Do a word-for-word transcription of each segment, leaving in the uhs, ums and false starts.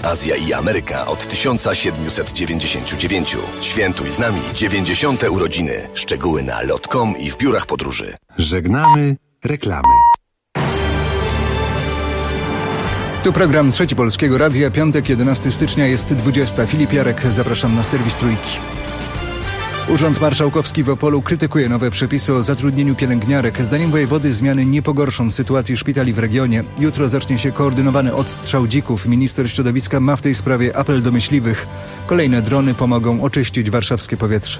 Azja i Ameryka od tysiąc siedemset dziewięćdziesiąt dziewięć. Świętuj z nami dziewięćdziesiąte urodziny. Szczegóły na lot kropka com i w biurach podróży. Żegnamy reklamy. Tu program Trzeci Polskiego Radia. Piątek, jedenastego stycznia, jest dwudziesta. Filip Jarek, zapraszam na serwis Trójki. Urząd Marszałkowski w Opolu krytykuje nowe przepisy o zatrudnieniu pielęgniarek. Zdaniem wojewody zmiany nie pogorszą sytuacji szpitali w regionie. Jutro zacznie się koordynowany odstrzał dzików. Minister środowiska ma w tej sprawie apel do myśliwych. Kolejne drony pomogą oczyścić warszawskie powietrze.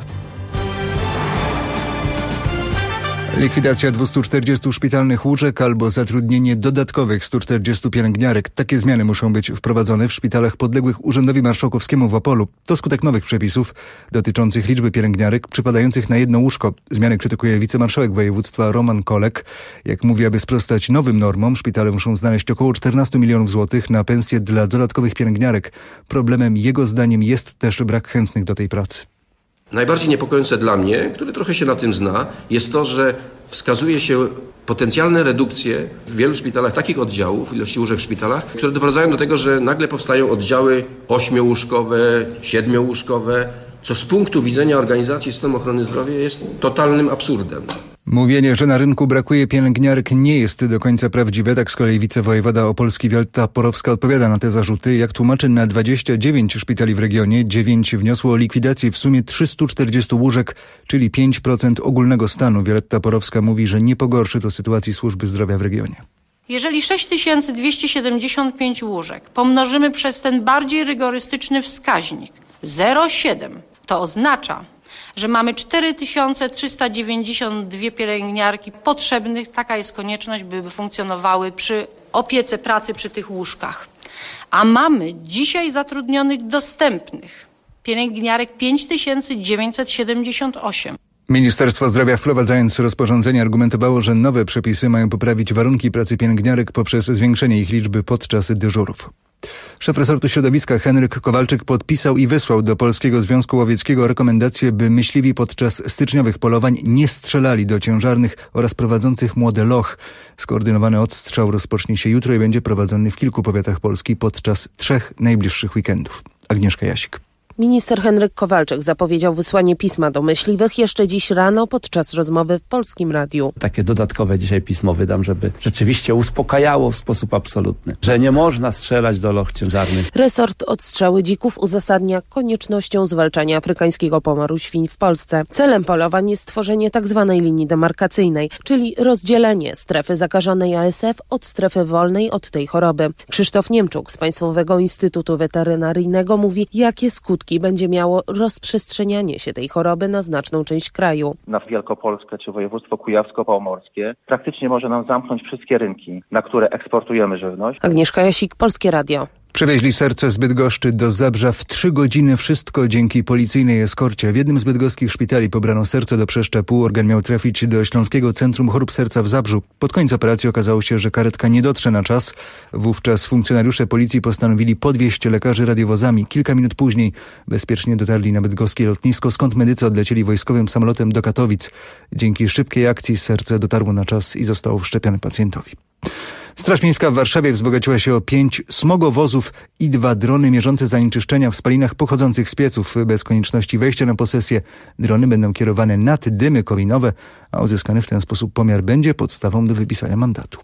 Likwidacja dwieście czterdzieści szpitalnych łóżek albo zatrudnienie dodatkowych stu czterdziestu pielęgniarek. Takie zmiany muszą być wprowadzone w szpitalach podległych Urzędowi Marszałkowskiemu w Opolu. To skutek nowych przepisów dotyczących liczby pielęgniarek przypadających na jedno łóżko. Zmiany krytykuje wicemarszałek województwa Roman Kolek. Jak mówi, aby sprostać nowym normom, szpitale muszą znaleźć około czternaście milionów złotych na pensje dla dodatkowych pielęgniarek. Problemem jego zdaniem jest też brak chętnych do tej pracy. Najbardziej niepokojące dla mnie, który trochę się na tym zna, jest to, że wskazuje się potencjalne redukcje w wielu szpitalach takich oddziałów, ilości łóżek w szpitalach, które doprowadzają do tego, że nagle powstają oddziały ośmiołóżkowe, siedmiołóżkowe, co z punktu widzenia organizacji systemu ochrony zdrowia jest totalnym absurdem. Mówienie, że na rynku brakuje pielęgniarek, nie jest do końca prawdziwe. Tak z kolei wicewojewoda opolski Wioletta Porowska odpowiada na te zarzuty. Jak tłumaczy, na dwadzieścia dziewięć szpitali w regionie dziewięć wniosło o likwidację w sumie trzystu czterdziestu łóżek, czyli pięć procent ogólnego stanu. Wioletta Porowska mówi, że nie pogorszy to sytuacji służby zdrowia w regionie. Jeżeli sześć tysięcy dwieście siedemdziesiąt pięć łóżek pomnożymy przez ten bardziej rygorystyczny wskaźnik zero przecinek siedem, to oznacza, że mamy cztery tysiące trzysta dziewięćdziesiąt dwie pielęgniarki potrzebnych. Taka jest konieczność, by funkcjonowały przy opiece pracy przy tych łóżkach. A mamy dzisiaj zatrudnionych dostępnych pielęgniarek pięć tysięcy dziewięćset siedemdziesiąt osiem. Ministerstwo Zdrowia, wprowadzając rozporządzenie, argumentowało, że nowe przepisy mają poprawić warunki pracy pielęgniarek poprzez zwiększenie ich liczby podczas dyżurów. Szef resortu środowiska Henryk Kowalczyk podpisał i wysłał do Polskiego Związku Łowieckiego rekomendację, by myśliwi podczas styczniowych polowań nie strzelali do ciężarnych oraz prowadzących młode loch. Skoordynowany odstrzał rozpocznie się jutro i będzie prowadzony w kilku powiatach Polski podczas trzech najbliższych weekendów. Agnieszka Jasik. Minister Henryk Kowalczyk zapowiedział wysłanie pisma do myśliwych jeszcze dziś rano podczas rozmowy w Polskim Radiu. Takie dodatkowe dzisiaj pismo wydam, żeby rzeczywiście uspokajało w sposób absolutny, że nie można strzelać do loch ciężarnych. Resort odstrzały dzików uzasadnia koniecznością zwalczania afrykańskiego pomoru świń w Polsce. Celem polowań jest stworzenie tzw. linii demarkacyjnej, czyli rozdzielenie strefy zakażonej A S F od strefy wolnej od tej choroby. Krzysztof Niemczuk z Państwowego Instytutu Weterynaryjnego mówi, jakie skutki będzie miało rozprzestrzenianie się tej choroby na znaczną część kraju. Na Wielkopolskę czy województwo kujawsko-pomorskie praktycznie może nam zamknąć wszystkie rynki, na które eksportujemy żywność. Agnieszka Jasik, Polskie Radio. Przewieźli serce z Bydgoszczy do Zabrza w trzy godziny. Wszystko dzięki policyjnej eskorcie. W jednym z bydgoskich szpitali pobrano serce do przeszczepu. Organ miał trafić do Śląskiego Centrum Chorób Serca w Zabrzu. Pod koniec operacji okazało się, że karetka nie dotrze na czas. Wówczas funkcjonariusze policji postanowili podwieźć lekarzy radiowozami. Kilka minut później bezpiecznie dotarli na bydgoskie lotnisko, skąd medycy odlecieli wojskowym samolotem do Katowic. Dzięki szybkiej akcji serce dotarło na czas i zostało wszczepione pacjentowi. Straż Miejska w Warszawie wzbogaciła się o pięć smogowozów i dwa drony mierzące zanieczyszczenia w spalinach pochodzących z pieców. Bez konieczności wejścia na posesję drony będą kierowane nad dymy kominowe, a uzyskany w ten sposób pomiar będzie podstawą do wypisania mandatu.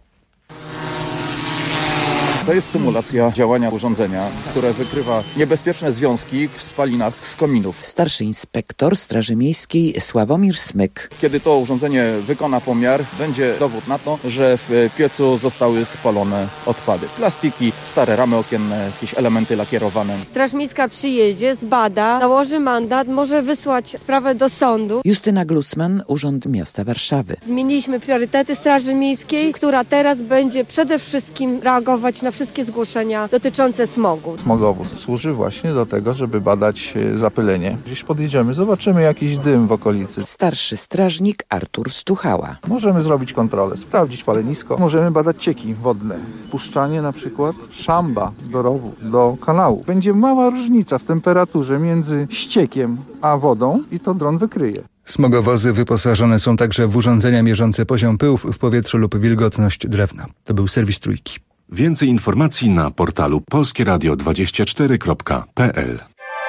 To jest symulacja działania urządzenia, które wykrywa niebezpieczne związki w spalinach z kominów. Starszy inspektor Straży Miejskiej Sławomir Smyk. Kiedy to urządzenie wykona pomiar, będzie dowód na to, że w piecu zostały spalone odpady. Plastiki, stare ramy okienne, jakieś elementy lakierowane. Straż Miejska przyjedzie, zbada, nałoży mandat, może wysłać sprawę do sądu. Justyna Glusman, Urząd Miasta Warszawy. Zmieniliśmy priorytety Straży Miejskiej, która teraz będzie przede wszystkim reagować na wszystkie zgłoszenia dotyczące smogu. Smogowóz służy właśnie do tego, żeby badać zapylenie. Gdzieś podjedziemy, zobaczymy jakiś dym w okolicy. Starszy strażnik Artur Stuchała. Możemy zrobić kontrolę, sprawdzić palenisko. Możemy badać cieki wodne. Wpuszczanie na przykład szamba do rowu, do kanału. Będzie mała różnica w temperaturze między ściekiem a wodą i to dron wykryje. Smogowozy wyposażone są także w urządzenia mierzące poziom pyłów w powietrzu lub wilgotność drewna. To był serwis Trójki. Więcej informacji na portalu polskie radio dwadzieścia cztery kropka p l.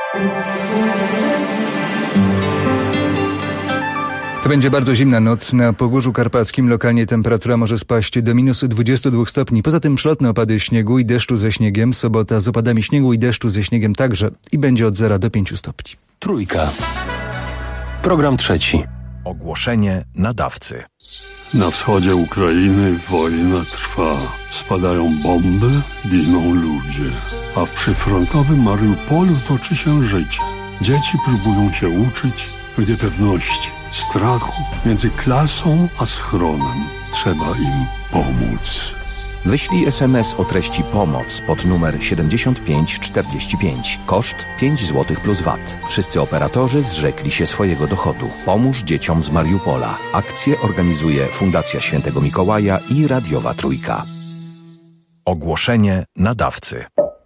To będzie bardzo zimna noc. Na Pogórzu Karpackim lokalnie temperatura może spaść do minus dwudziestu dwóch stopni. Poza tym przelotne opady śniegu i deszczu ze śniegiem. Sobota z opadami śniegu i deszczu ze śniegiem także i będzie od zera do pięciu stopni. Trójka. Program trzeci. Ogłoszenie nadawcy. Na wschodzie Ukrainy wojna trwa. Spadają bomby, giną ludzie. A w przyfrontowym Mariupolu toczy się życie. Dzieci próbują się uczyć w niepewności, strachu między klasą a schronem. Trzeba im pomóc. Wyślij es em es o treści pomoc pod numer siedemdziesiąt pięć czterdzieści pięć. Koszt pięć złotych plus V A T. Wszyscy operatorzy zrzekli się swojego dochodu. Pomóż dzieciom z Mariupola. Akcję organizuje Fundacja Świętego Mikołaja i Radiowa Trójka. Ogłoszenie nadawcy.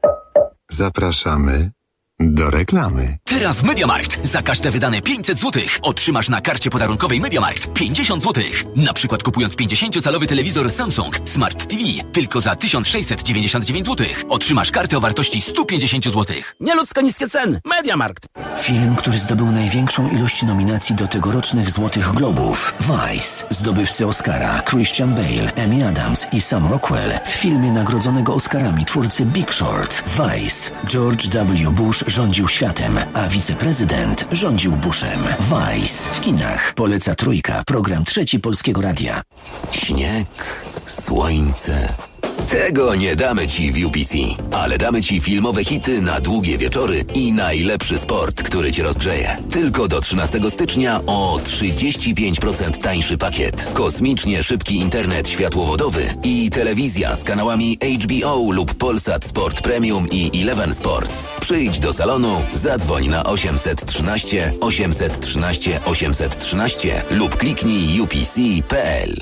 Zapraszamy do reklamy. Teraz w MediaMarkt za każde wydane pięćset złotych otrzymasz na karcie podarunkowej MediaMarkt pięćdziesiąt złotych. Na przykład kupując pięćdziesięciocalowy telewizor Samsung Smart T V tylko za tysiąc sześćset dziewięćdziesiąt dziewięć złotych otrzymasz kartę o wartości sto pięćdziesiąt złotych. Nieludzko niskie ceny. MediaMarkt. Film, który zdobył największą ilość nominacji do tegorocznych Złotych Globów. Vice. Zdobywcy Oscara Christian Bale, Amy Adams i Sam Rockwell. W filmie nagrodzonego Oscarami twórcy Big Short. Vice. George W. Bush rządził światem, a wiceprezydent rządził Bushem. Vice. W kinach. Poleca Trójka. Program trzeci Polskiego Radia. Śnieg, słońce. Tego nie damy Ci w U P C, ale damy Ci filmowe hity na długie wieczory i najlepszy sport, który Cię rozgrzeje. Tylko do trzynastego stycznia o trzydzieści pięć procent tańszy pakiet. Kosmicznie szybki internet światłowodowy i telewizja z kanałami H B O lub Polsat Sport Premium i Eleven Sports. Przyjdź do salonu, zadzwoń na osiemset trzynaście osiemset trzynaście osiemset trzynaście lub kliknij u p c kropka p l.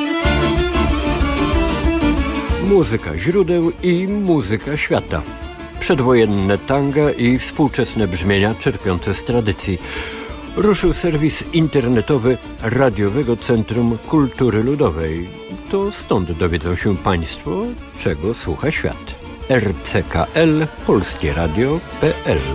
Muzyka źródeł i muzyka świata. Przedwojenne tanga i współczesne brzmienia czerpiące z tradycji. Ruszył serwis internetowy Radiowego Centrum Kultury Ludowej. To stąd dowiedzą się Państwo, czego słucha świat. r c k l polskie radio kropka p l.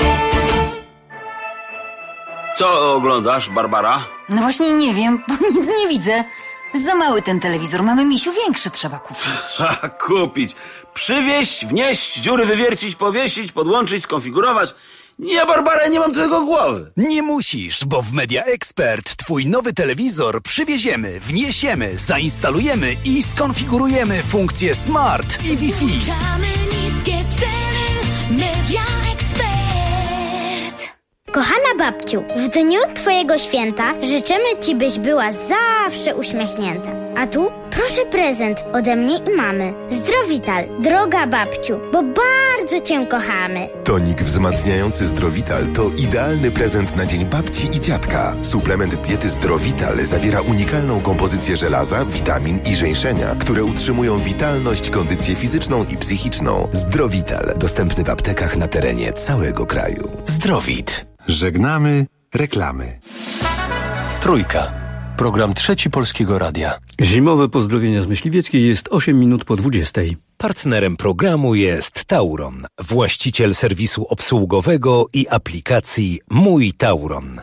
Co oglądasz, Barbara? No właśnie nie wiem, bo nic nie widzę. Za mały ten telewizor, mamy, misiu, większy trzeba kupić. Trzeba kupić. Przywieźć, wnieść, dziury wywiercić, powiesić, podłączyć, skonfigurować. Nie, Barbara, nie mam tego głowy. Nie musisz, bo w Media Expert twój nowy telewizor przywieziemy, wniesiemy, zainstalujemy i skonfigurujemy funkcje Smart i Wi-Fi. Niskie ceny, Media Expert. Kochana babciu, w dniu twojego święta życzymy ci, byś była zawsze uśmiechnięta. A tu proszę prezent ode mnie i mamy. Zdrowital, droga babciu, bo bardzo cię kochamy. Tonik wzmacniający Zdrowital to idealny prezent na dzień babci i dziadka. Suplement diety Zdrowital zawiera unikalną kompozycję żelaza, witamin i żeńszenia, które utrzymują witalność, kondycję fizyczną i psychiczną. Zdrowital, dostępny w aptekach na terenie całego kraju. Zdrowit. Żegnamy reklamy. Trójka. Program trzeci Polskiego Radia. Zimowe pozdrowienia z Myśliwieckiej jest osiem minut po dwudziestej. Partnerem programu jest Tauron, właściciel serwisu obsługowego i aplikacji Mój Tauron.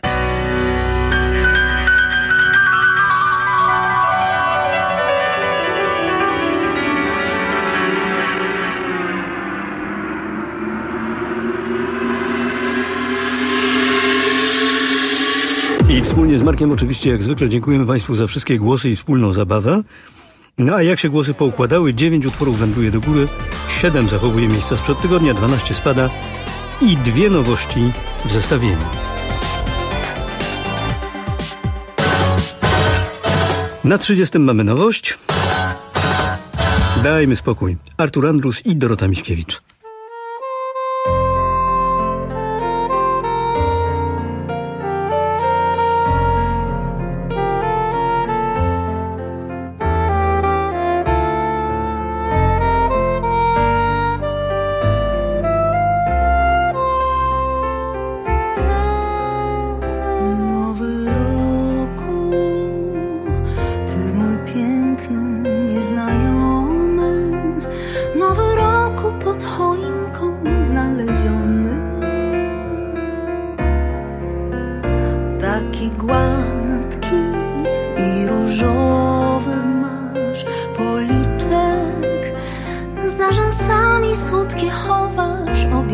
I wspólnie z Markiem oczywiście jak zwykle dziękujemy Państwu za wszystkie głosy i wspólną zabawę. No a jak się głosy poukładały, dziewięć utworów wędruje do góry, siedem zachowuje miejsca sprzed tygodnia, dwanaście spada i dwie nowości w zestawieniu. Na trzydziestym mamy nowość. Dajmy spokój. Artur Andrus i Dorota Miśkiewicz.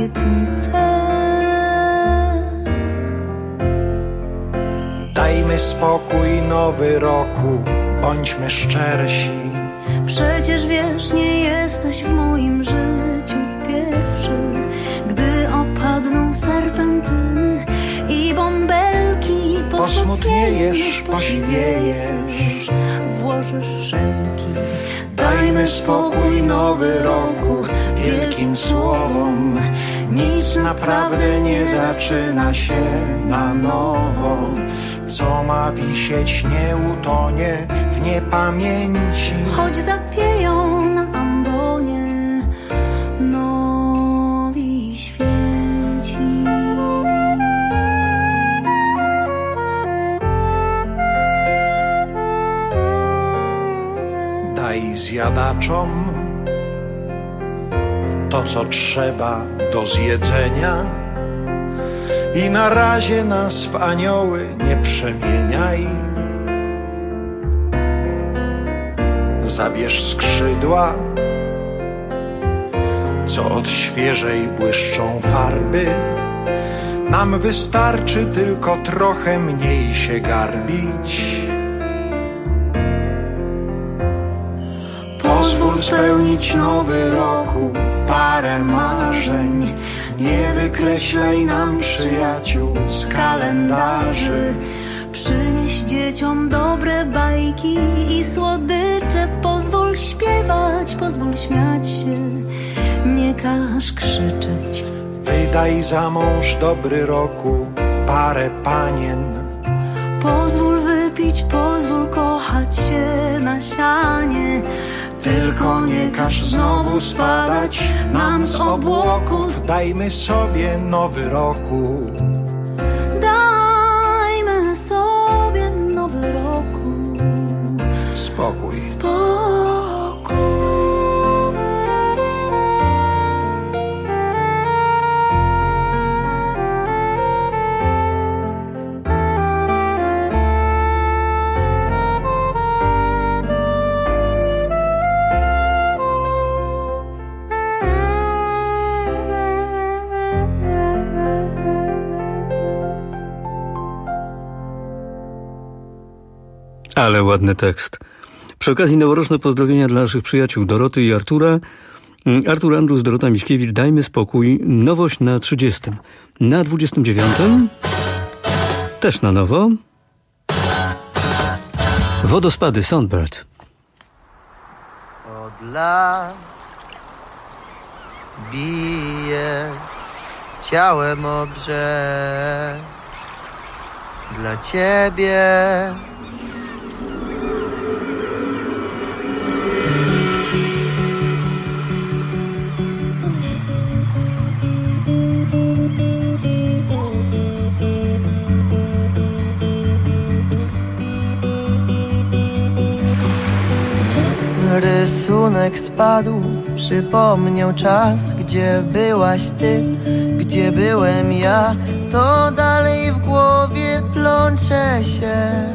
obietnicę. Dajmy spokój nowy roku, bądźmy szczersi. Przecież wiesz, nie jesteś w moim życiu pierwszy. Gdy opadną serpentyny i bąbelki, posmutniejesz, posiwiejesz, włożysz szelki. Dajmy spokój nowy roku wielkim słowom. Nic naprawdę nie zaczyna się na nowo. Co ma wisieć, nie utonie w niepamięci. Choć zapieją na ambonie nowi święci. Daj zjadaczom to, co trzeba do zjedzenia i na razie nas w anioły nie przemieniaj. Zabierz skrzydła, co od świeżej błyszczą farby. Nam wystarczy tylko trochę mniej się garbić. Pozwól spełnić nowy roku parę marzeń. Nie wykreślaj nam przyjaciół z kalendarzy. Przynieś dzieciom dobre bajki i słodycze. Pozwól śpiewać, pozwól śmiać się, nie każ krzyczeć. Wydaj za mąż dobry roku parę panien. Pozwól wypić, pozwól kochać się na sianie. Tylko nie każ znowu spadać nam z obłoków. Dajmy sobie nowy roku. Dajmy sobie nowy roku. Spokój. Spokój. Ale ładny tekst. Przy okazji noworoczne pozdrowienia dla naszych przyjaciół Doroty i Artura. Artur Andrus, Dorota Miśkiewicz, dajmy spokój. Nowość na trzydziestym. Na dwudziestym dziewiątym też na nowo. Wodospady, Soundbird. Od lat bije ciałem o brzeg dla ciebie. Rysunek spadł, przypomniał czas, gdzie byłaś ty, gdzie byłem ja. To dalej w głowie plącze się.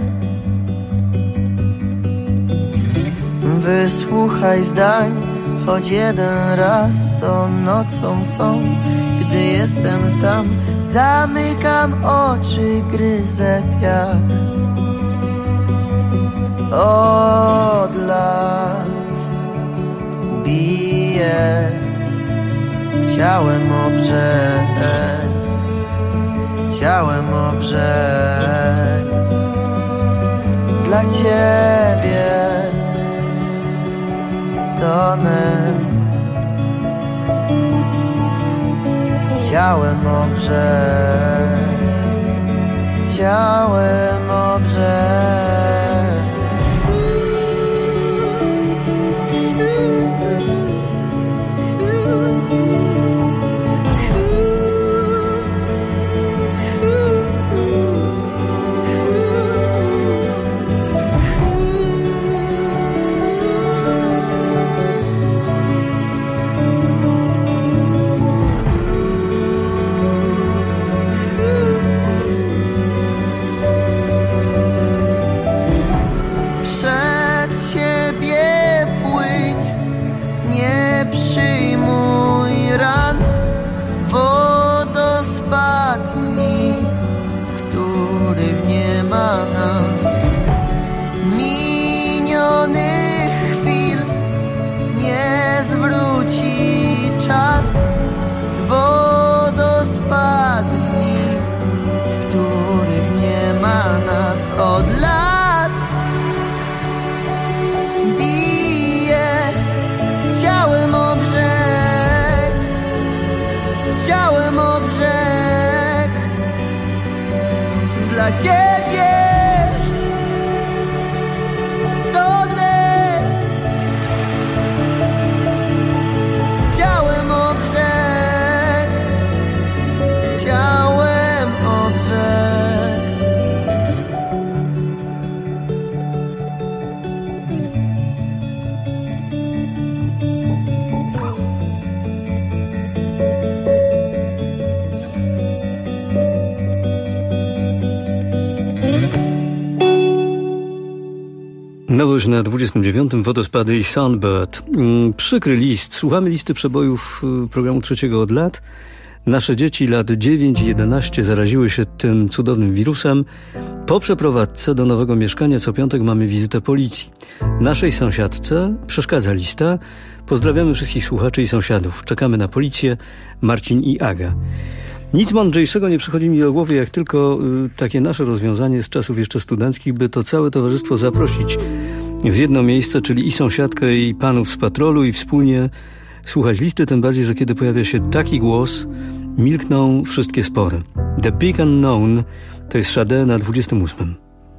Wysłuchaj zdań, choć jeden raz, co nocą są. Gdy jestem sam, zamykam oczy, gryzę piach. Od lat bije ciałem o brzeg, ciałem o brzeg dla ciebie tonę, ciałem o brzeg, ciałem o brzeg. ciałem o brzeg. Dla ciebie tonę, ciałem o brzeg, ciałem o brzeg. Nowość na dwudziestym dziewiątym Wodospady i Sunbird. Przykry list. Słuchamy listy przebojów programu trzeciego od lat. Nasze dzieci lat dziewięć i jedenaście zaraziły się tym cudownym wirusem. Po przeprowadzce do nowego mieszkania co piątek mamy wizytę policji. Naszej sąsiadce przeszkadza lista. Pozdrawiamy wszystkich słuchaczy i sąsiadów. Czekamy na policję. Marcin i Aga. Nic mądrzejszego nie przychodzi mi do głowy, jak tylko y, takie nasze rozwiązanie z czasów jeszcze studenckich, by to całe towarzystwo zaprosić w jedno miejsce, czyli i sąsiadkę, i panów z patrolu, i wspólnie słuchać listy, tym bardziej, że kiedy pojawia się taki głos, milkną wszystkie spory. The Big Unknown to jest Sade na dwudziestym ósmym.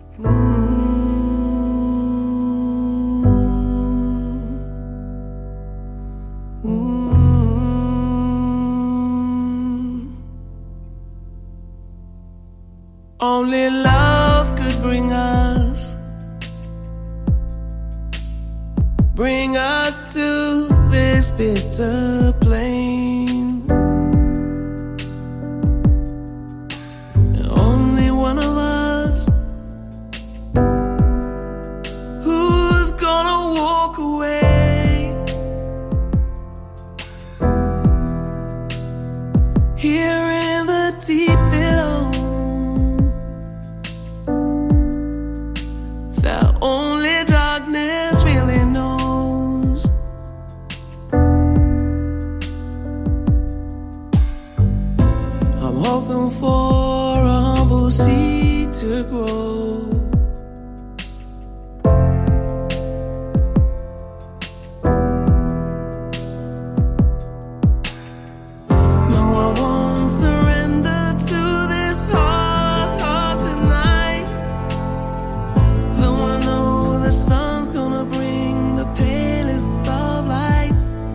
Only love could bring us, bring us to this bitter plain. Only one of us who's gonna walk away. Here in the deep below, that only darkness really knows. I'm hoping for a humble seed to grow. No, I won't surrender to this hard heart tonight. Though I know the sun's gonna bring the palest of light,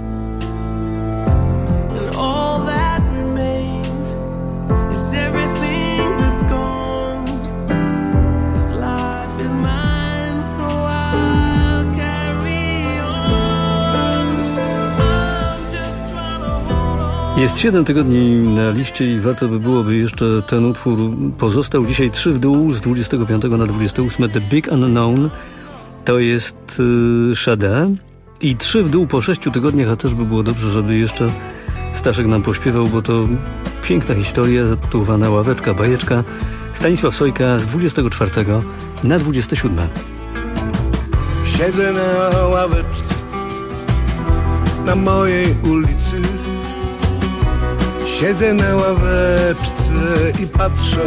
and all that remains is everything that's gone. This life is mine, so I'll carry on. I'm just trying to hold on. Jest siedem tygodni na liście i warto by było, by jeszcze ten utwór pozostał. Dzisiaj trzy w dół z dwudziestego piątego na dwudziesty ósmy. The Big Unknown to jest yy, Sade. I trzy w dół po sześciu tygodniach, a też by było dobrze, żeby jeszcze Staszek nam pośpiewał, bo to piękna historia zatytułowana Ławeczka, bajeczka. Stanisław Sojka z dwudziestego czwartego na dwudziesty siódmy. Siedzę na ławeczce na mojej ulicy. Siedzę na ławeczce i patrzę.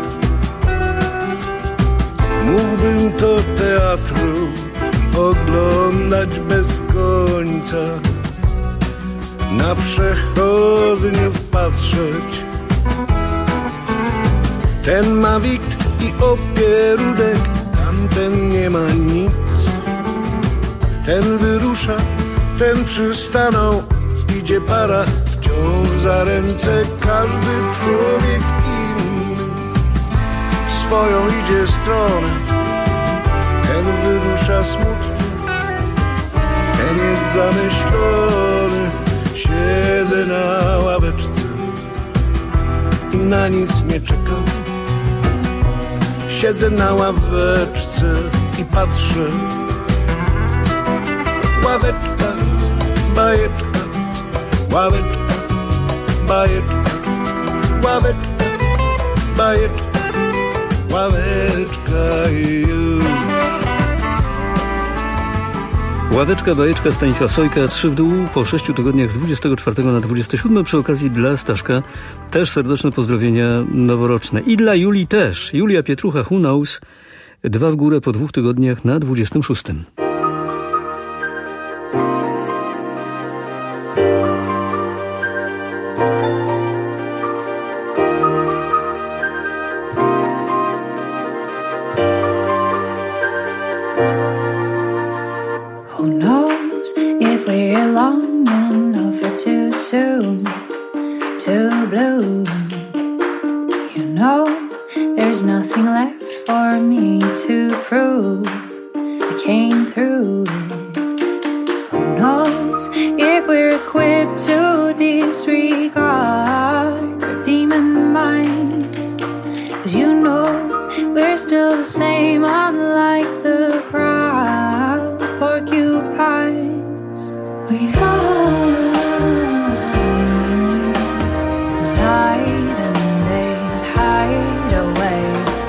Mógłbym to teatru oglądać bez końca, na przechodniów patrzeć. Ten ma wikt i opierunek, tamten nie ma nic. Ten wyrusza, ten przystanął, idzie para, wciąż za ręce każdy człowiek inny. W swoją idzie stronę, ten wyrusza smutny, ten jest zamyślony. Siedzę na ławeczce i na nic nie czekam. Siedzę na ławeczce i patrzę. Ławeczka, bajeczka, ławeczka, bajeczka, ławeczka, bajeczka, ławeczka i już. Ławeczka, bajeczka, Stanisław Sojka, trzy w dół po sześciu tygodniach z dwudziestego czwartego na dwudziesty siódmy. Przy okazji dla Staszka też serdeczne pozdrowienia noworoczne. I dla Julii też. Julia Pietrucha, Who Knows? Dwa w górę po dwóch tygodniach na dwudziestym szóstym. blue. You know, there's nothing left for me to prove. I came through it. Who knows if we're equipped to disregard our demon mind? 'Cause you know we're still the same, unlike the crowd porcupines. We hide, night and day, hide away.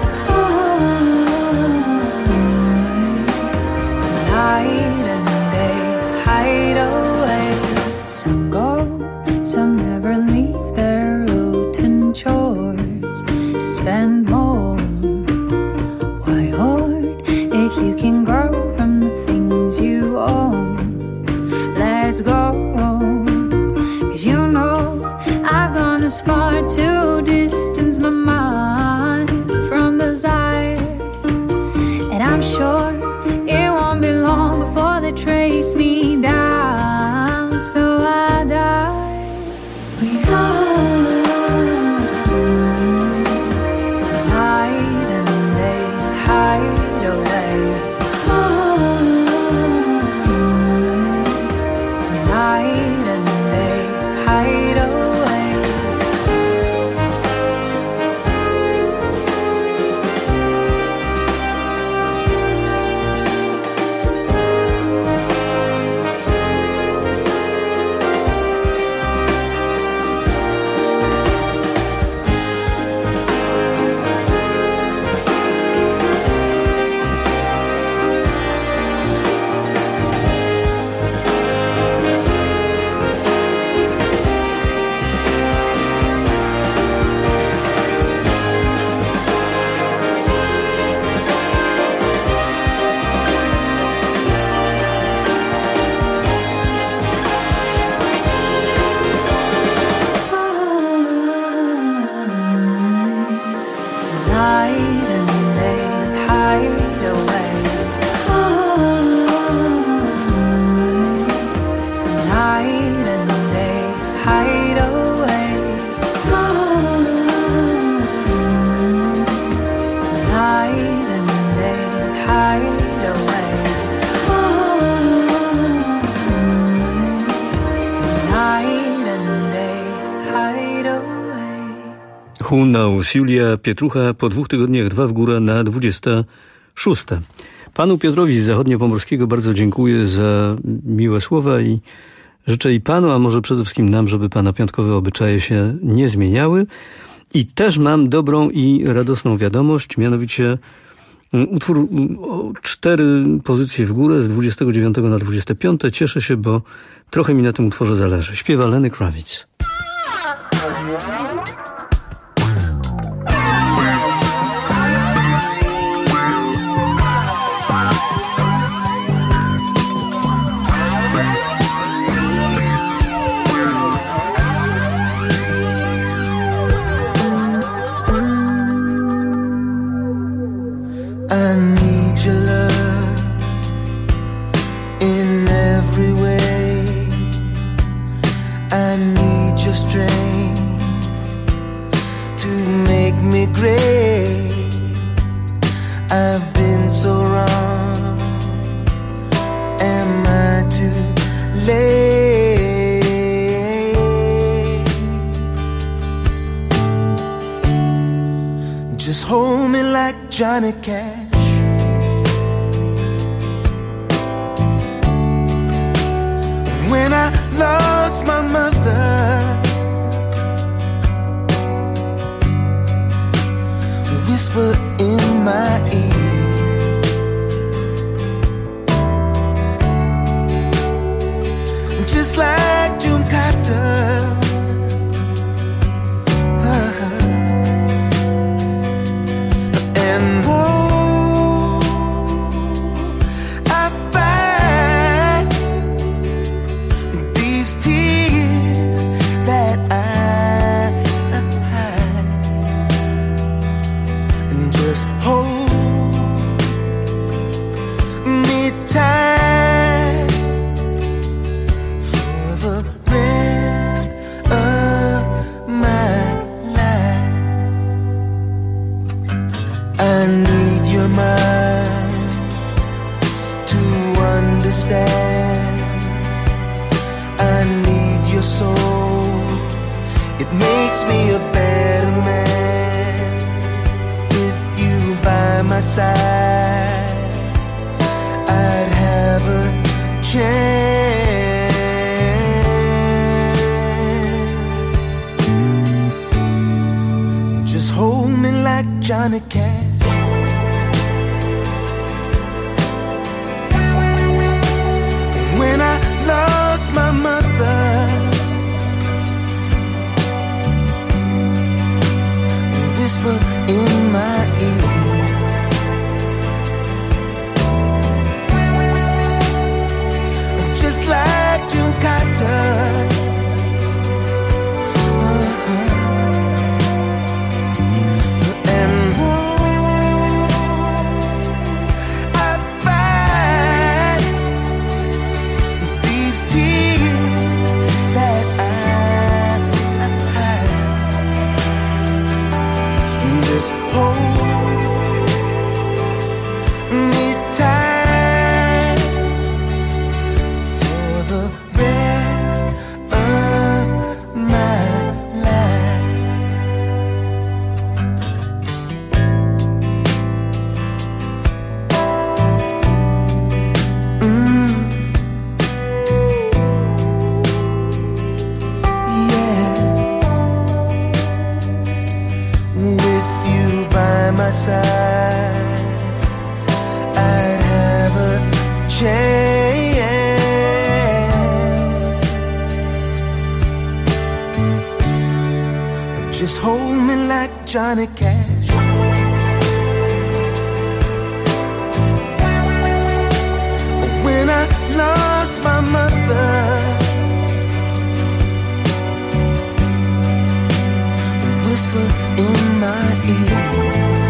Night and day, hide away. Some go, some never leave their routine chores to spend more. Why hoard if you can grow from the things you own? Let's go, 'cause you know I've gone as far to distance my mind from desire. And I'm sure it won't be long before they trace me down. So I die. We hide, night and day, hide away. Night and day, hide away. Night and day, hide away. Night and day, hide away. Night and day, hide away. Night and day, hide away. Who knows? Julia Pietrucha po dwóch tygodniach dwa w górę na dwudzieste szóste. Panu Piotrowi z Zachodniopomorskiego bardzo dziękuję za miłe słowa i życzę i panu, a może przede wszystkim nam, żeby pana piątkowe obyczaje się nie zmieniały. I też mam dobrą i radosną wiadomość, mianowicie utwór o cztery pozycje w górę z dwudziestego dziewiątego na dwudzieste piąte. Cieszę się, bo trochę mi na tym utworze zależy. Śpiewa Lenny Kravitz. I need your love in every way. I need your strength to make me great. I've been so wrong. Am I too late? Just hold me like Johnny Cash. When I lost my mother, whisper in my ear, just like June Carter. Uh-huh. And oh, I find these tears that I hide, and just hold understand. I need your soul. It makes me a better man. With you by my side, I'd have a chance. Just hold me like Johnny Cash. When I lost my mother, whisper in my ear, just like June Carter. Just hold me like Johnny Cash. When I lost my mother, whisper in my ear,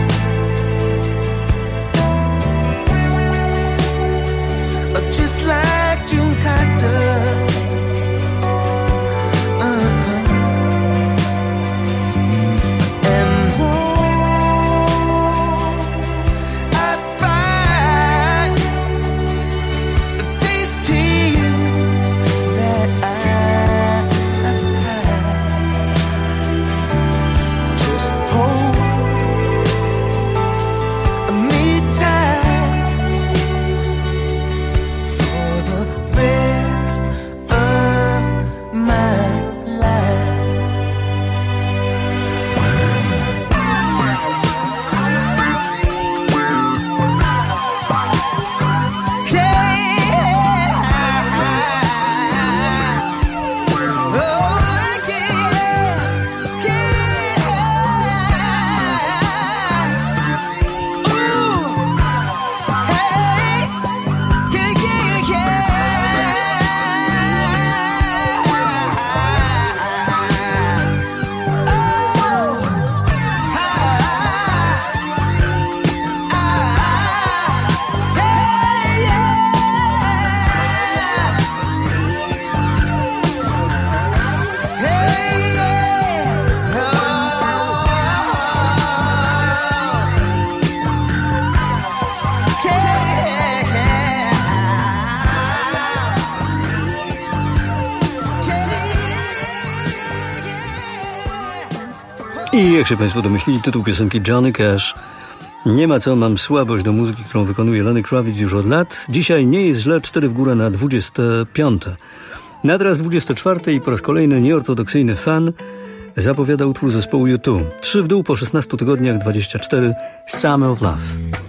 just like June Carter. I jak się Państwo domyślili, tytuł piosenki Johnny Cash. Nie ma co, mam słabość do muzyki, którą wykonuje Lenny Kravitz już od lat. Dzisiaj nie jest źle, cztery w górę na dwudzieste piąte. Na teraz dwudzieste czwarte i po raz kolejny nieortodoksyjny fan zapowiada utwór zespołu U dwa. Trzy w dół po szesnastu tygodniach, dwadzieścia cztery. Summer of Love.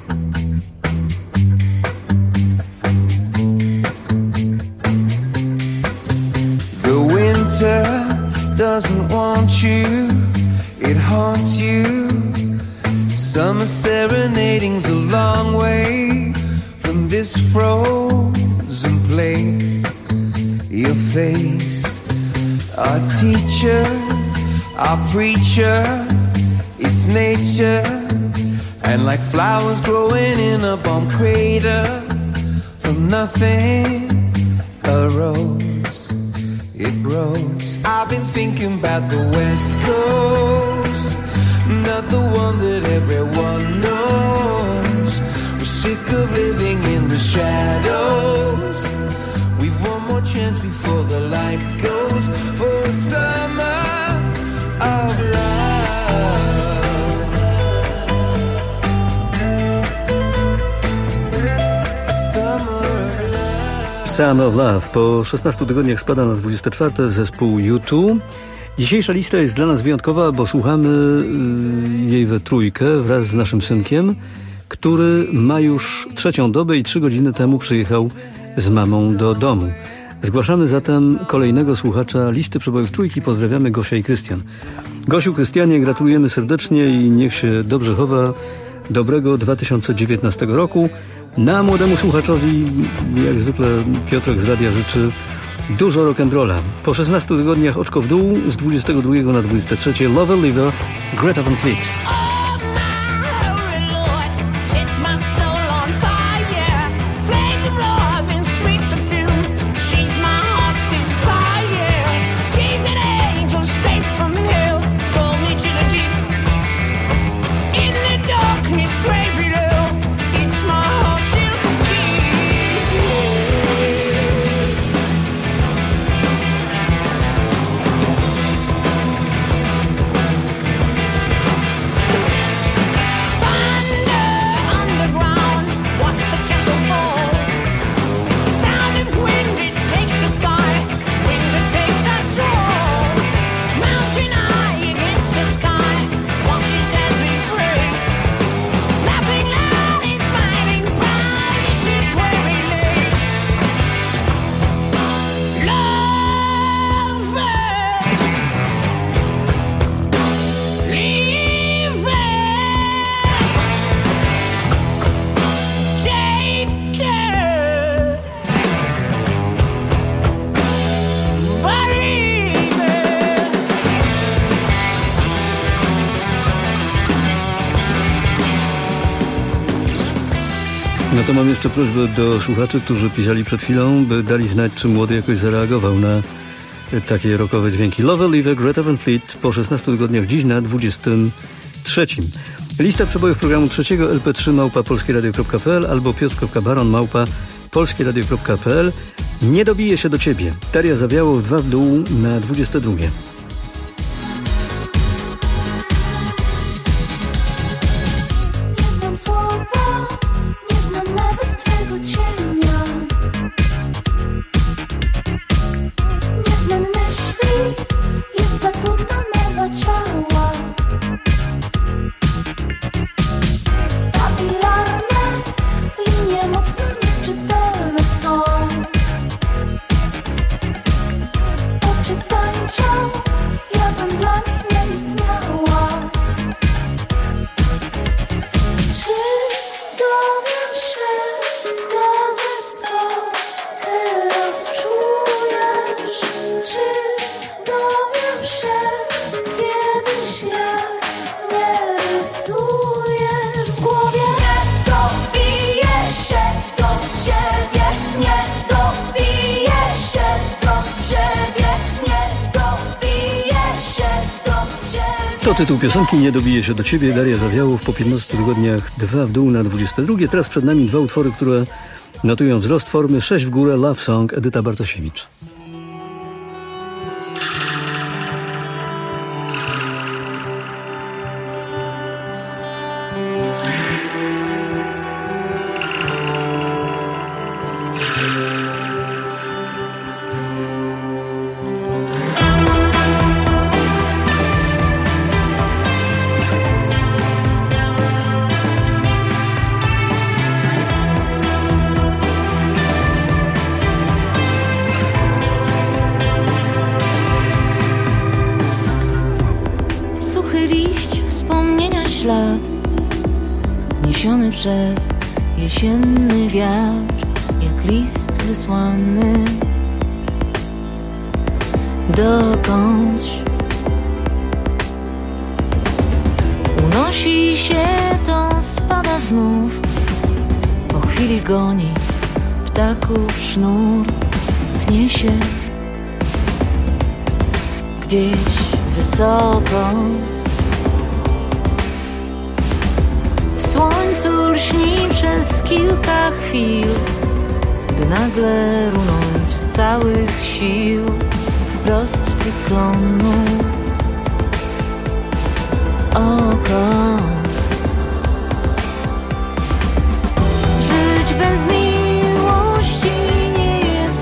The winter doesn't want you, it haunts you. Summer serenading's a long way from this frozen place. Your face, our teacher, our preacher, it's nature. And like flowers growing in a bomb crater, from nothing arose, it rose. I've been thinking about the West Coast, not the one that everyone knows. We're sick of living in the shadows, Summer of Love. Po szesnastu tygodniach spada na dwudzieste czwarte zespół U dwa. Dzisiejsza lista jest dla nas wyjątkowa, bo słuchamy jej we trójkę wraz z naszym synkiem, który ma już trzecią dobę i trzy godziny temu przyjechał z mamą do domu. Zgłaszamy zatem kolejnego słuchacza listy przebojów trójki. Pozdrawiamy Gosia i Krystian. Gosiu, Krystianie, gratulujemy serdecznie i niech się dobrze chowa dobrego dwa tysiące dziewiętnastego roku. Na młodemu słuchaczowi, jak zwykle, Piotrek z radia życzy dużo rock'n'rolla. Po szesnastu tygodniach oczko w dół, z dwudziestego drugiego na dwudzieste trzecie Love Live, Greta Van Fleet. No to mam jeszcze prośbę do słuchaczy, którzy pisali przed chwilą, by dali znać, czy młody jakoś zareagował na takie rockowe dźwięki. Love Live, Greta Van Fleet po szesnastu tygodniach dziś na dwudziestym trzecim. Lista przebojów programu trzeciego el pe trzy małpa polskieradio kropka pe el albo piotr.baron małpa polskieradio kropka pe el. Nie dobije się do ciebie. Daria Zawiałow, dwa w dół na dwudzieste drugie. To tytuł piosenki Nie dobije się do ciebie. Daria Zawiałow po piętnastu tygodniach, dwa w dół na dwudzieste drugie. Teraz przed nami dwa utwory, które notują wzrost formy. Sześć w górę, Love Song, Edyta Bartosiewicz. Niesiony przez jesienny wiatr, jak list wysłany dokądś. Unosi się, to spada znów, po chwili goni ptaków sznur, pnie się gdzieś wysoko. W słońcu lśni przez kilka chwil, by nagle runąć z całych sił wprost cyklonu. Oko. Żyć bez miłości nie jest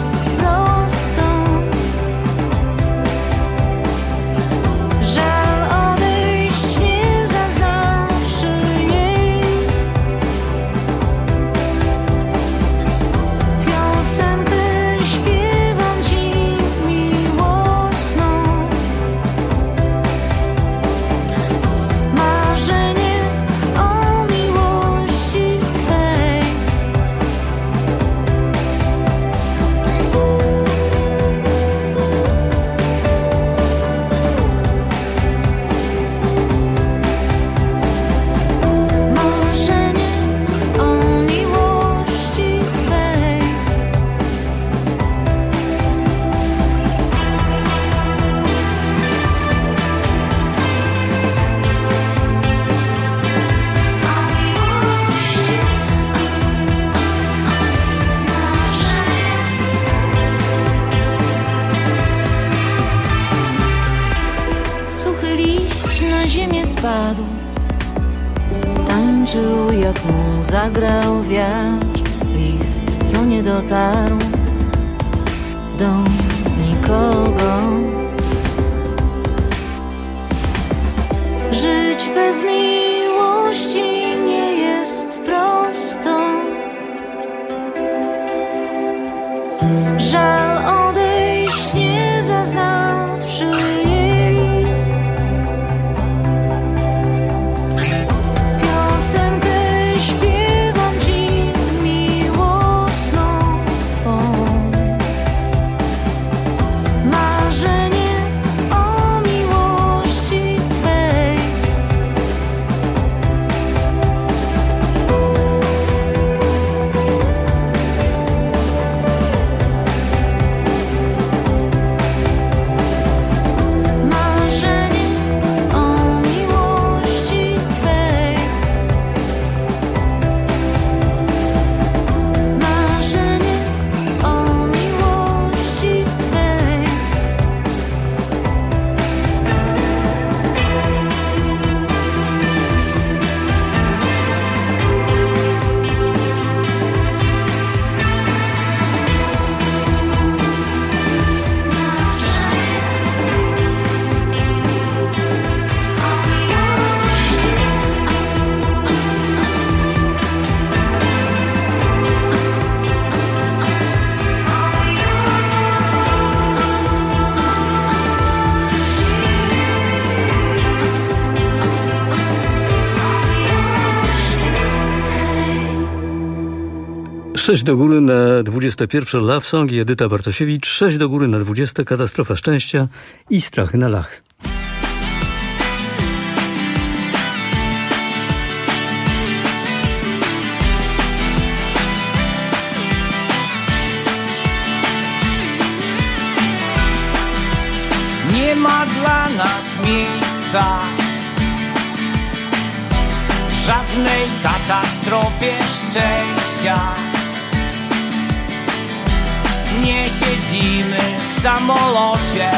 gdzieś na ziemię spadł. Tańczył jak mu zagrał wiatr. List, co nie dotarł do nikogo. Żyć bez miłości nie jest prosto. Żal odejść nie zaznawszy jej. Piosenkę śpiewam ci miłosną. Marzenie o miłości twej. sześć do góry na dwudzieste pierwsze Love Song i Edyta Bartosiewicz, sześć do góry na dwudzieste Katastrofa szczęścia i Strachy na lach. Nie ma dla nas miejsca w żadnej katastrofie szczęścia. Nie siedzimy w samolocie,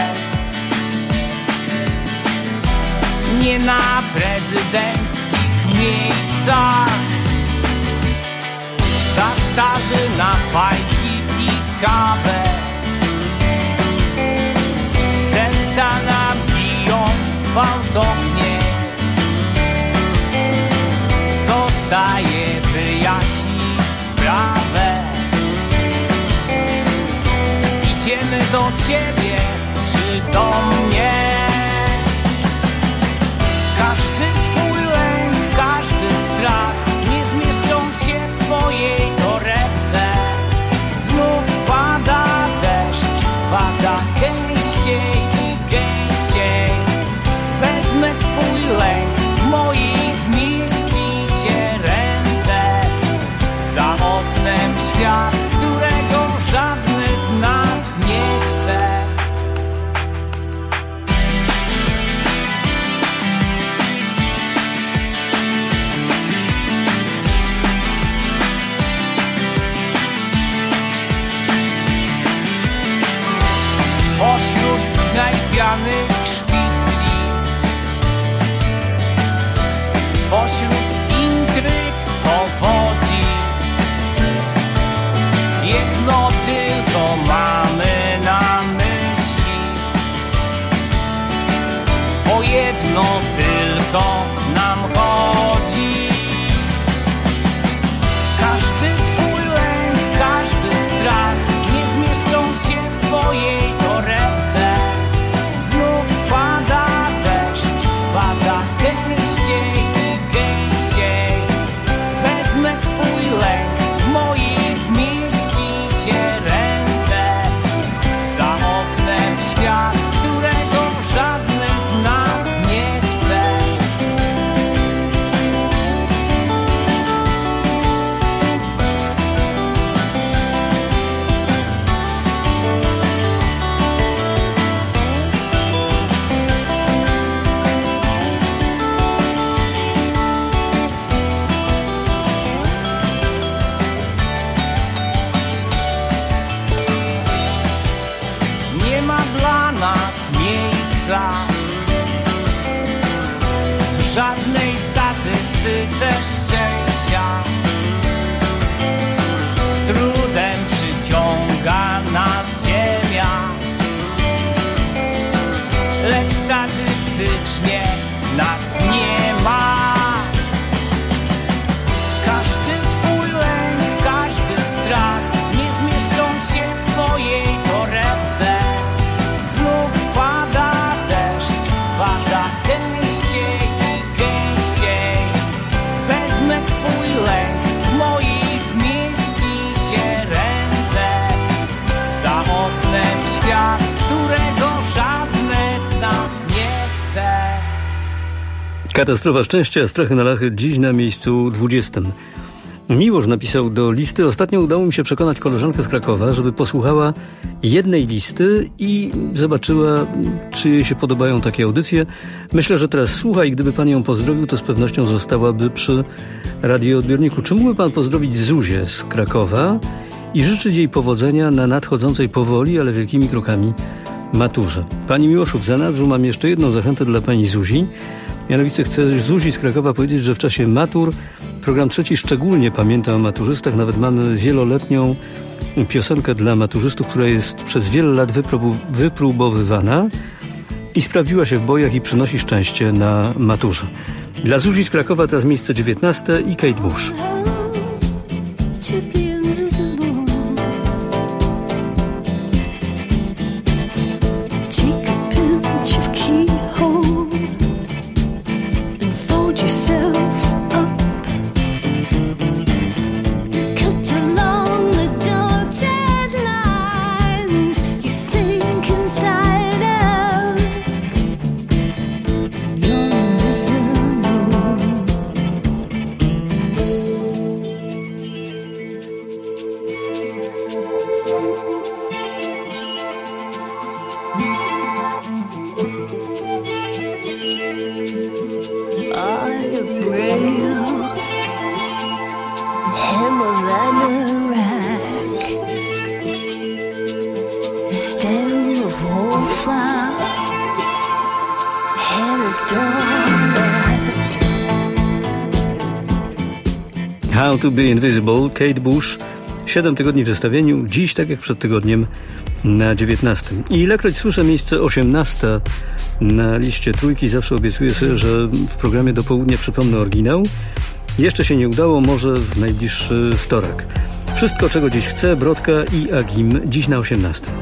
nie na prezydenckich miejscach. Za starzy na fajki i kawę serca nam biją gwałtownie. Zostaje wyjaśnić sprawę. Idziemy do ciebie czy do mnie. Każdy twój lęk, każdy strach nie zmieszczą się w twojej torebce. Znów pada deszcz, pada gęściej i gęściej. Wezmę twój lęk, w moich zmieści się ręce. Za oknem świat, którego żadny z nas nie chce. Pośród knajpianych szpicli, pośród intryg powodzi, jedno tylko mamy na myśli. O jedno tylko nam chodzi. Każdy twój lęk, każdy strach nie zmieszczą się w twojej torebce. Znów pada deszcz, pada gęściej i gęściej. Wezmę twój lęk, w moich zmieści się ręce. Za oknem świat, którego żadny z nas nie chce. żadnej statystyce szczęścia. Z trudem przyciąga nas ziemia, lecz statystycznie nas nie ma. Każdy twój lęk, każdy strach nie zmieszczą się w twojej torebce. Znów pada deszcz, pada gęściej i gęściej. Wezmę twój lęk, w moich zmieści się ręce. Za oknem świat, którego żadne z nas nie chce. Katastrofa szczęścia, strachy na lachy, dziś na miejscu dwudziestym. Miłosz napisał do listy: ostatnio udało mi się przekonać koleżankę z Krakowa, żeby posłuchała jednej listy i zobaczyła, czy jej się podobają takie audycje. Myślę, że teraz słucha i gdyby pan ją pozdrowił, to z pewnością zostałaby przy radioodbiorniku. Czy mógłby pan pozdrowić Zuzię z Krakowa i życzyć jej powodzenia na nadchodzącej powoli, ale wielkimi krokami maturze? Pani Miłoszu, w zanadrzu mam jeszcze jedną zachętę dla pani Zuzi. Mianowicie chcę Zuzi z Krakowa powiedzieć, że w czasie matur program trzeci szczególnie pamięta o maturzystach. Nawet mamy wieloletnią piosenkę dla maturzystów, która jest przez wiele lat wypróbu- wypróbowywana i sprawdziła się w bojach i przynosi szczęście na maturze. Dla Zuzi z Krakowa teraz miejsce dziewiętnaste i Kate Bush. How to be Invisible, Kate Bush. Siedem tygodni w zestawieniu, dziś tak jak przed tygodniem na dziewiętnastym. I ilekroć słyszę miejsce osiemnaste na liście trójki, zawsze obiecuję sobie, że w programie do południa przypomnę oryginał. Jeszcze się nie udało, może w najbliższy wtorek. Wszystko, czego dziś chcę, Brodka i Agim, dziś na osiemnastym.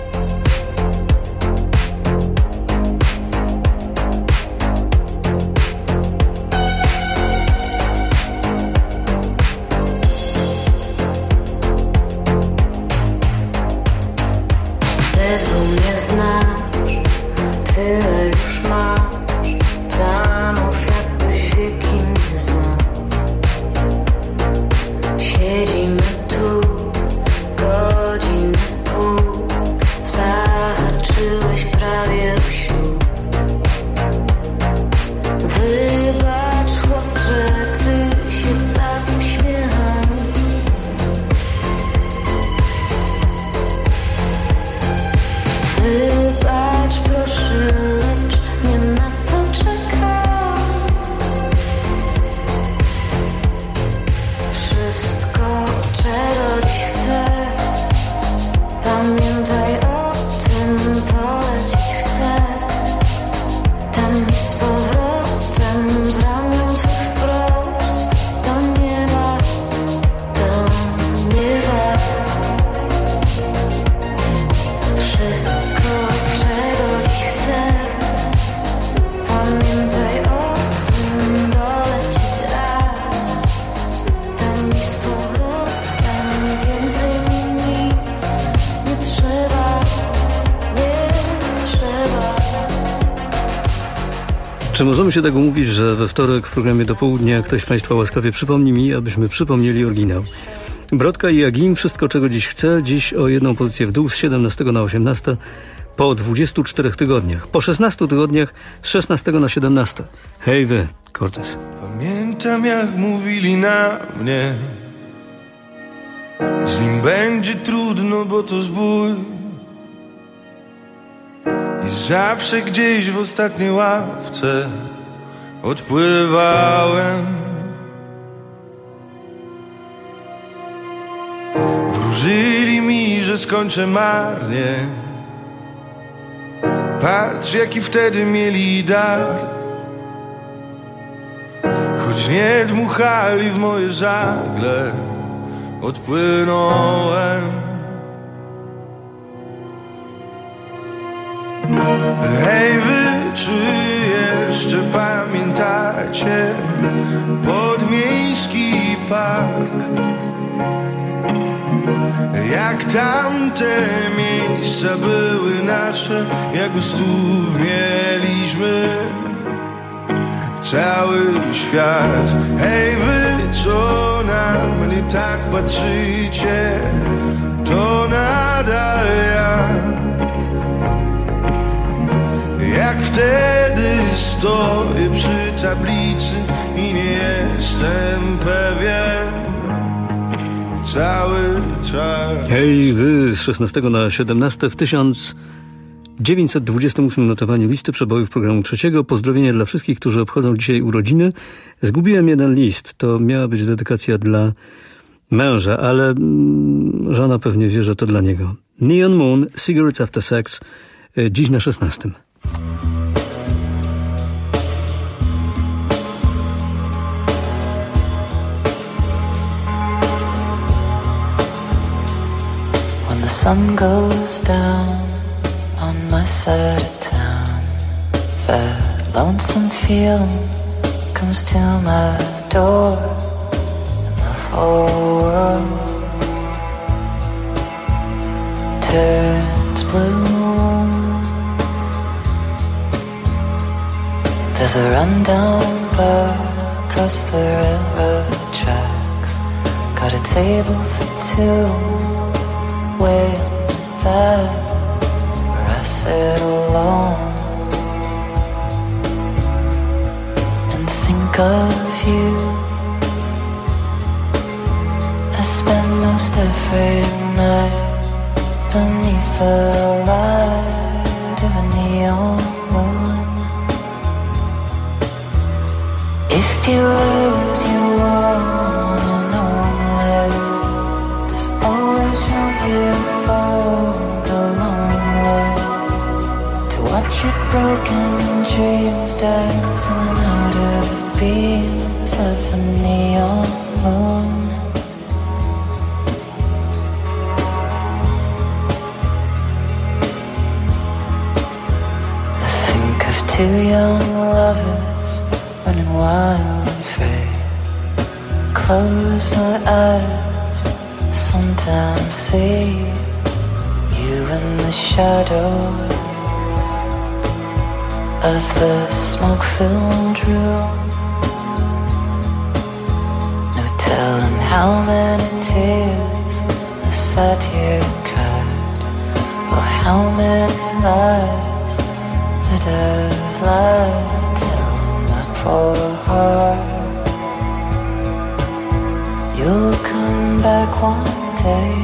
Czy możemy się tego mówić, że we wtorek w programie do południa ktoś z Państwa łaskawie przypomni mi, abyśmy przypomnieli oryginał? Brodka i Agim, wszystko czego dziś chcę, dziś o jedną pozycję w dół z siedemnastego na osiemnaste po dwudziestu czterech tygodniach. Po szesnastu tygodniach z szesnastego na siedemnaste. Hej wy, Cortez. Pamiętam jak mówili na mnie, z nim będzie trudno, bo to zbój. I zawsze gdzieś w ostatniej ławce odpływałem. Wróżyli mi, że skończę marnie. Patrz, jaki wtedy mieli dar. Choć nie dmuchali w moje żagle, odpłynąłem. Hej wy, czy jeszcze pamiętacie podmiejski park? Jak tamte miejsca były nasze, jak gustów mieliśmy cały świat. Hej wy, co na mnie tak patrzycie, to nadal ja. Jak wtedy stoję przy tablicy i nie jestem pewien cały czas. Hej wy, z szesnastego na siedemnaste w tysiąc dziewięćset dwudziestym ósmym notowaniu listy przebojów programu trzeciego. Pozdrowienia dla wszystkich, którzy obchodzą dzisiaj urodziny. Zgubiłem jeden list. To miała być dedykacja dla męża, ale mm, żona pewnie wie, że to dla niego. Neon Moon, Cigarettes After Sex, dziś na szesnastym. When the sun goes down on my side of town, that lonesome feeling comes to my door, and the whole world turns blue. There's a rundown bar across the railroad tracks, got a table for two way back where I sit alone and think of you. I spend most every night beneath the light of a neon moon. If you lose, you wanna know that there's always room here for the lonely, to watch your broken dreams dancing out of the beams of a neon moon. I think of two young lovers running wild and free. Close my eyes, sometimes see you in the shadows of the smoke-filled room. No telling how many tears I sat here and cried, or how many lies that I've lied. Tell my poor heart you'll come back one day.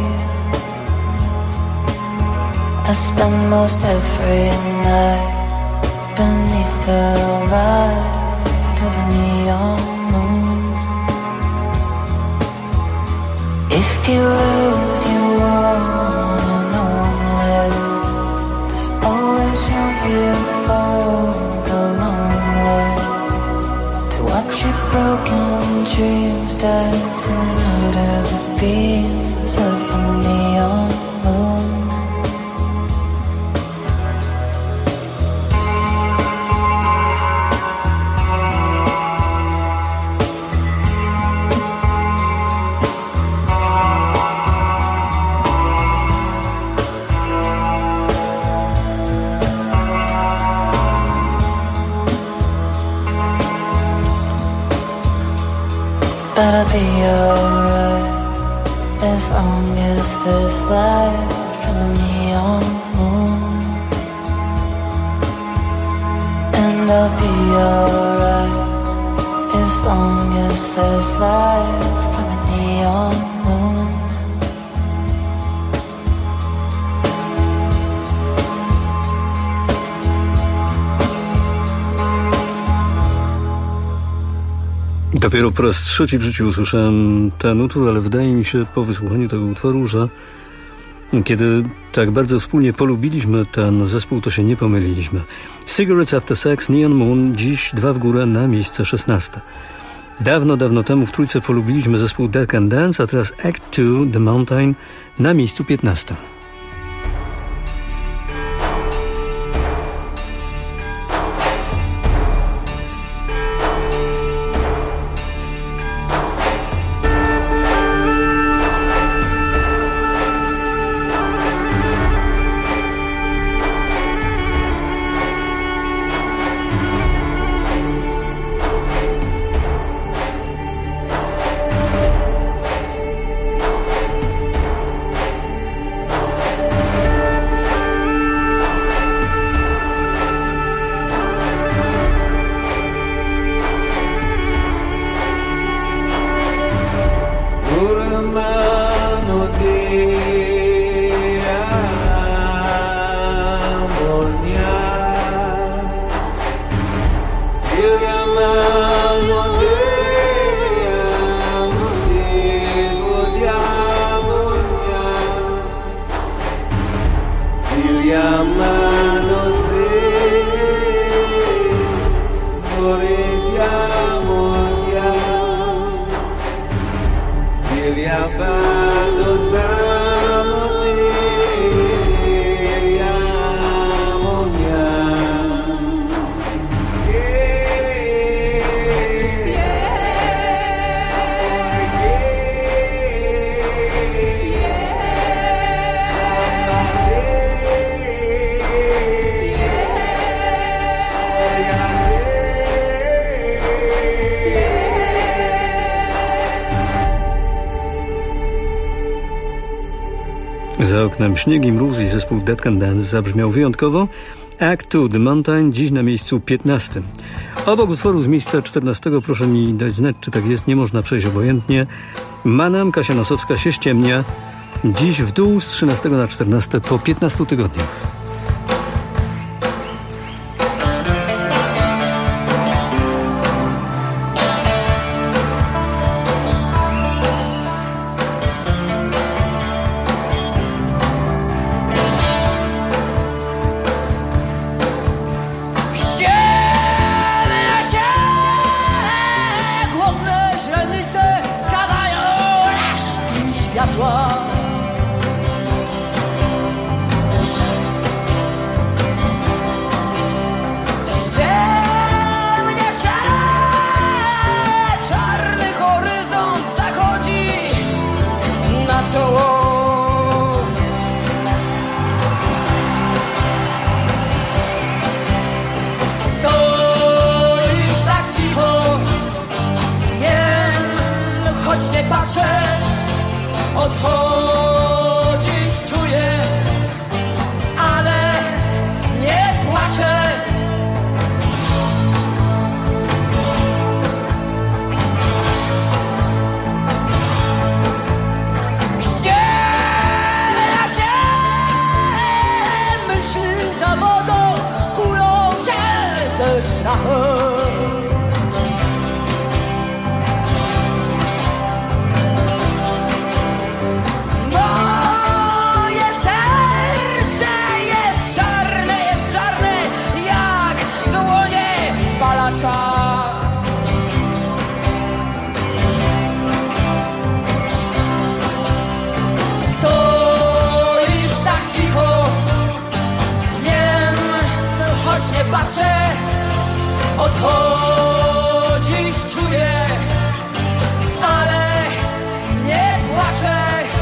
I spend most every night beneath the light of a neon moon. If you lose, you wanna know that there's always room here for the lonely, to watch your broken dreams dancing out of the beams of a neon moon. But I'll be alright as long as there's light from the neon moon. And I'll be alright as long as there's light from the neon moon. Dopiero po raz trzeci w życiu usłyszałem ten utwór, ale wydaje mi się po wysłuchaniu tego utworu, że kiedy tak bardzo wspólnie polubiliśmy ten zespół, to się nie pomyliliśmy. Cigarettes After Sex, Neon Moon, dziś dwa w górę na miejsce szesnaste. Dawno, dawno temu w trójce polubiliśmy zespół Dead Can Dance, a teraz Act two, The Mountain na miejscu piętnastym. Za oknem śnieg i mróz i zespół Dead Can Dance zabrzmiał wyjątkowo. Act two, The Mountain, dziś na miejscu piętnastym. Obok utworu z miejsca czternastego, proszę mi dać znać, czy tak jest, nie można przejść obojętnie. Manam, Kasia Nosowska się ściemnia. Dziś w dół z trzynastego na czternaste po piętnastu tygodniach. Odchodzić czuję, ale nie płaczę.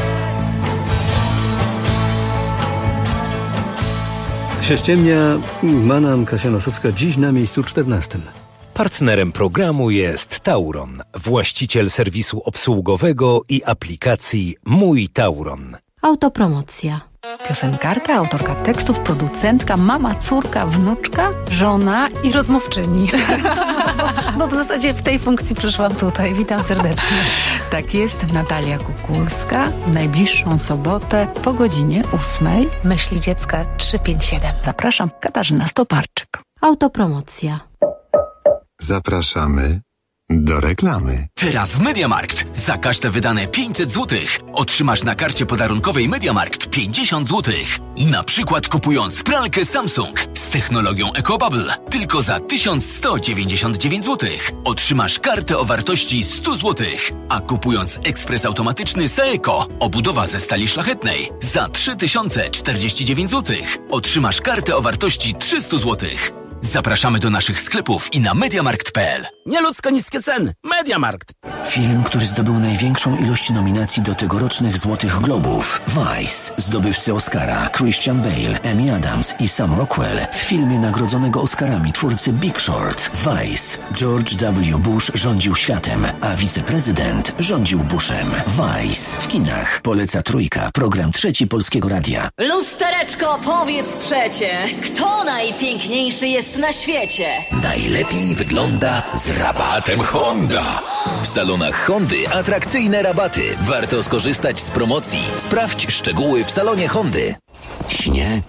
Się ściemnia, Manam, Kasia Nosowska, dziś na miejscu czternastym. Partnerem programu jest Tauron, właściciel serwisu obsługowego i aplikacji Mój Tauron. Autopromocja. Piosenkarka, autorka tekstów, producentka, mama, córka, wnuczka, żona i rozmówczyni. Bo w zasadzie w tej funkcji przyszłam tutaj. Witam serdecznie. Tak jest, Natalia Kukulska. W najbliższą sobotę po godzinie ósmej. Myśli dziecka trzysta pięćdziesiąt siedem. Zapraszam, Katarzyna Stoparczyk. Autopromocja. Zapraszamy do reklamy. Teraz w MediaMarkt za każde wydane pięćset złotych otrzymasz na karcie podarunkowej MediaMarkt pięćdziesiąt złotych. Na przykład kupując pralkę Samsung z technologią EcoBubble tylko za tysiąc sto dziewięćdziesiąt dziewięć złotych otrzymasz kartę o wartości sto złotych, a kupując ekspres automatyczny Saeco obudowa ze stali szlachetnej za trzy tysiące czterdzieści dziewięć złotych otrzymasz kartę o wartości trzysta złotych. Zapraszamy do naszych sklepów i na mediamarkt kropka p l. Nieludzko niskie ceny. MediaMarkt. Film, który zdobył największą ilość nominacji do tegorocznych Złotych Globów. Vice. Zdobywcy Oscara Christian Bale, Amy Adams i Sam Rockwell w filmie nagrodzonego Oscarami twórcy Big Short. Vice. George W. Bush rządził światem, a wiceprezydent rządził Bushem. Vice. W kinach. Poleca Trójka. Program Trzeci Polskiego Radia. Lustereczko, powiedz przecie, kto najpiękniejszy jest na świecie? Najlepiej wygląda z rabatem Honda. W salonach Hondy atrakcyjne rabaty. Warto skorzystać z promocji. Sprawdź szczegóły w salonie Hondy. Śnieg,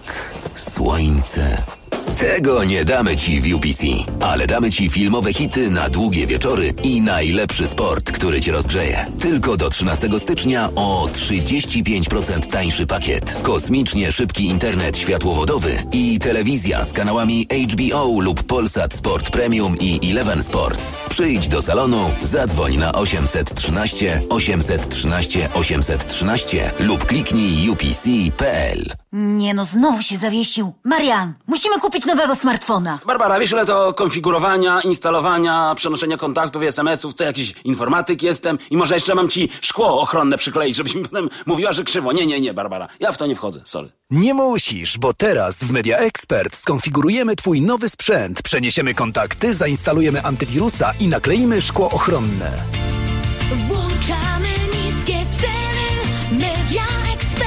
słońce. Tego nie damy Ci w U P C, ale damy Ci filmowe hity na długie wieczory i najlepszy sport, który Cię rozgrzeje. Tylko do trzynastego stycznia o trzydzieści pięć procent tańszy pakiet. Kosmicznie szybki internet światłowodowy i telewizja z kanałami H B O lub Polsat Sport Premium i Eleven Sports. Przyjdź do salonu, zadzwoń na osiemset trzynaście osiemset trzynaście osiemset trzynaście lub kliknij u p c kropka p l. Nie no, znowu się zawiesił. Marian, musimy kupić nowego smartfona. Barbara, wiesz ile to konfigurowania, instalowania, przenoszenia kontaktów i es em esów, co jakiś informatyk jestem i może jeszcze mam ci szkło ochronne przykleić, żebyś mi potem mówiła, że krzywo. Nie, nie, nie, Barbara, ja w to nie wchodzę, sorry. Nie musisz, bo teraz w Media Expert skonfigurujemy twój nowy sprzęt, przeniesiemy kontakty, zainstalujemy antywirusa i nakleimy szkło ochronne. Włączamy niskie ceny. Media Expert.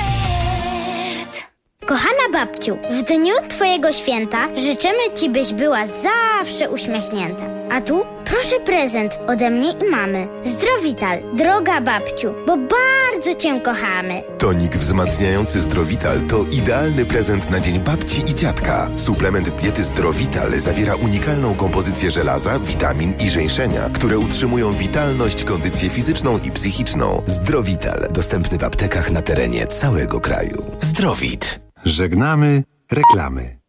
Kochana babciu, w dniu twojego święta życzymy ci, byś była zawsze uśmiechnięta. A tu proszę prezent ode mnie i mamy. Zdrowital, droga babciu, bo bardzo cię kochamy. Tonik wzmacniający Zdrowital to idealny prezent na dzień babci i dziadka. Suplement diety Zdrowital zawiera unikalną kompozycję żelaza, witamin i żeńszenia, które utrzymują witalność, kondycję fizyczną i psychiczną. Zdrowital, dostępny w aptekach na terenie całego kraju. Zdrowit. Żegnamy reklamy.